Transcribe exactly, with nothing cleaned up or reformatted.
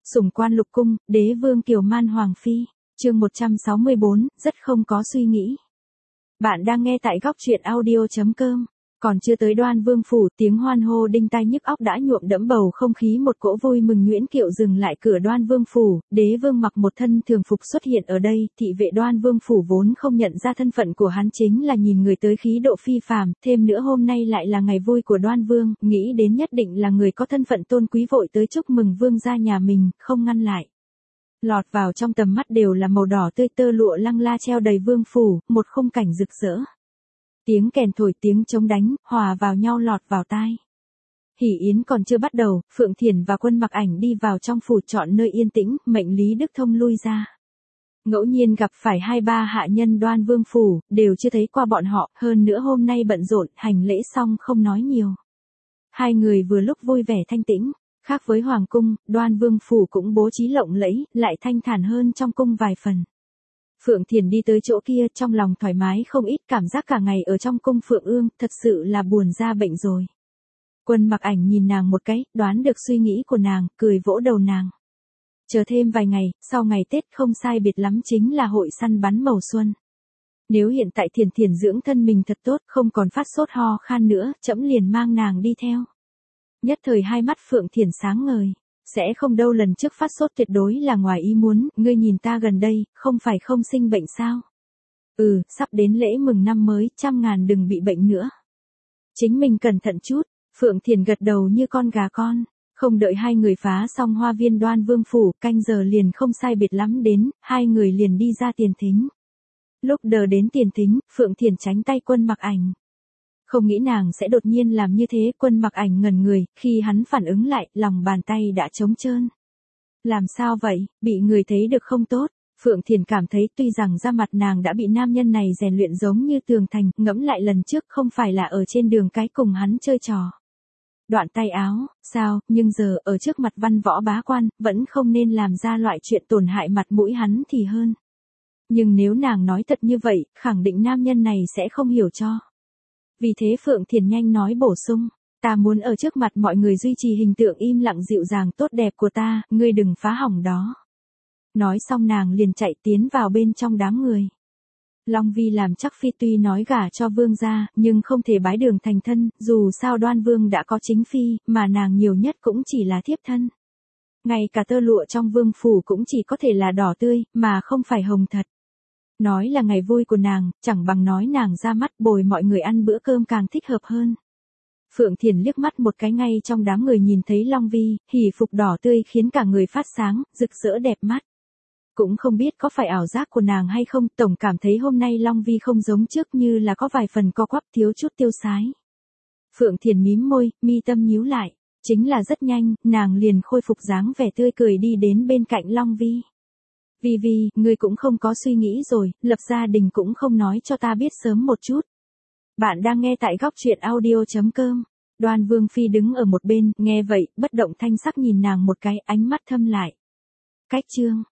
Sủng quan lục cung, đế vương Kiều Man Hoàng Phi, chương một trăm sáu mươi bốn, rất không có suy nghĩ. Bạn đang nghe tại góc truyện audio chấm com. Còn chưa tới Đoan Vương phủ, tiếng hoan hô đinh tai nhức óc đã nhuộm đẫm bầu không khí một cỗ vui mừng nhuyễn kiệu dừng lại cửa Đoan Vương phủ, đế vương mặc một thân thường phục xuất hiện ở đây, thị vệ Đoan Vương phủ vốn không nhận ra thân phận của hắn chính là nhìn người tới khí độ phi phàm, thêm nữa hôm nay lại là ngày vui của Đoan Vương, nghĩ đến nhất định là người có thân phận tôn quý vội tới chúc mừng vương gia nhà mình, không ngăn lại. Lọt vào trong tầm mắt đều là màu đỏ tươi tơ lụa lăng la treo đầy vương phủ, một khung cảnh rực rỡ. Tiếng kèn thổi tiếng trống đánh, hòa vào nhau lọt vào tai. Hỉ yến còn chưa bắt đầu, Phượng Thiển và Quân Mặc Ảnh đi vào trong phủ chọn nơi yên tĩnh, mệnh Lý Đức Thông lui ra. Ngẫu nhiên gặp phải hai ba hạ nhân Đoan Vương phủ, đều chưa thấy qua bọn họ, hơn nữa hôm nay bận rộn, hành lễ xong không nói nhiều. Hai người vừa lúc vui vẻ thanh tĩnh, khác với Hoàng cung, Đoan Vương phủ cũng bố trí lộng lẫy, lại thanh thản hơn trong cung vài phần. Phượng Thiền đi tới chỗ kia trong lòng thoải mái không ít, cảm giác cả ngày ở trong cung Phượng Ương, thật sự là buồn ra bệnh rồi. Quân Mặc Ảnh nhìn nàng một cái, đoán được suy nghĩ của nàng, cười vỗ đầu nàng. Chờ thêm vài ngày, sau ngày Tết không sai biệt lắm chính là hội săn bắn màu xuân. Nếu hiện tại Thiền Thiền dưỡng thân mình thật tốt, không còn phát sốt ho khan nữa, trẫm liền mang nàng đi theo. Nhất thời hai mắt Phượng Thiền sáng ngời. Sẽ không đâu, lần trước phát sốt tuyệt đối là ngoài ý muốn, ngươi nhìn ta gần đây, không phải không sinh bệnh sao? Ừ, sắp đến lễ mừng năm mới, trăm ngàn đừng bị bệnh nữa. Chính mình cẩn thận chút, Phượng Thiền gật đầu như con gà con, không đợi hai người phá xong hoa viên Đoan Vương phủ, canh giờ liền không sai biệt lắm đến, hai người liền đi ra tiền thính. Lúc đờ đến tiền thính, Phượng Thiền tránh tay Quân Mặc Ảnh. Không nghĩ nàng sẽ đột nhiên làm như thế, Quân Mặc Ảnh ngẩn người, khi hắn phản ứng lại, lòng bàn tay đã trống trơn. Làm sao vậy, bị người thấy được không tốt? Phượng Thiền cảm thấy tuy rằng da mặt nàng đã bị nam nhân này rèn luyện giống như tường thành, ngẫm lại lần trước không phải là ở trên đường cái cùng hắn chơi trò. Đoạn tay áo, sao, nhưng giờ ở trước mặt văn võ bá quan, vẫn không nên làm ra loại chuyện tổn hại mặt mũi hắn thì hơn. Nhưng nếu nàng nói thật như vậy, khẳng định nam nhân này sẽ không hiểu cho. Vì thế Phượng Thiền nhanh nói bổ sung, ta muốn ở trước mặt mọi người duy trì hình tượng im lặng dịu dàng tốt đẹp của ta, ngươi đừng phá hỏng đó. Nói xong nàng liền chạy tiến vào bên trong đám người. Long Vi làm chắc phi tuy nói gả cho vương gia, nhưng không thể bái đường thành thân, dù sao Đoan Vương đã có chính phi, mà nàng nhiều nhất cũng chỉ là thiếp thân. Ngay cả tơ lụa trong vương phủ cũng chỉ có thể là đỏ tươi, mà không phải hồng thật. Nói là ngày vui của nàng, chẳng bằng nói nàng ra mắt bồi mọi người ăn bữa cơm càng thích hợp hơn. Phượng Thiền liếc mắt một cái ngay trong đám người nhìn thấy Long Vi, hỉ phục đỏ tươi khiến cả người phát sáng, rực rỡ đẹp mắt. Cũng không biết có phải ảo giác của nàng hay không, tổng cảm thấy hôm nay Long Vi không giống trước như là có vài phần co quắp thiếu chút tiêu sái. Phượng Thiền mím môi, mi tâm nhíu lại, chính là rất nhanh, nàng liền khôi phục dáng vẻ tươi cười đi đến bên cạnh Long Vi. Vi Vi, ngươi cũng không có suy nghĩ rồi, lập gia đình cũng không nói cho ta biết sớm một chút. Bạn đang nghe tại góc truyện audio chấm com. Đoan Vương Phi đứng ở một bên, nghe vậy, bất động thanh sắc nhìn nàng một cái, ánh mắt thâm lại. Cách chương.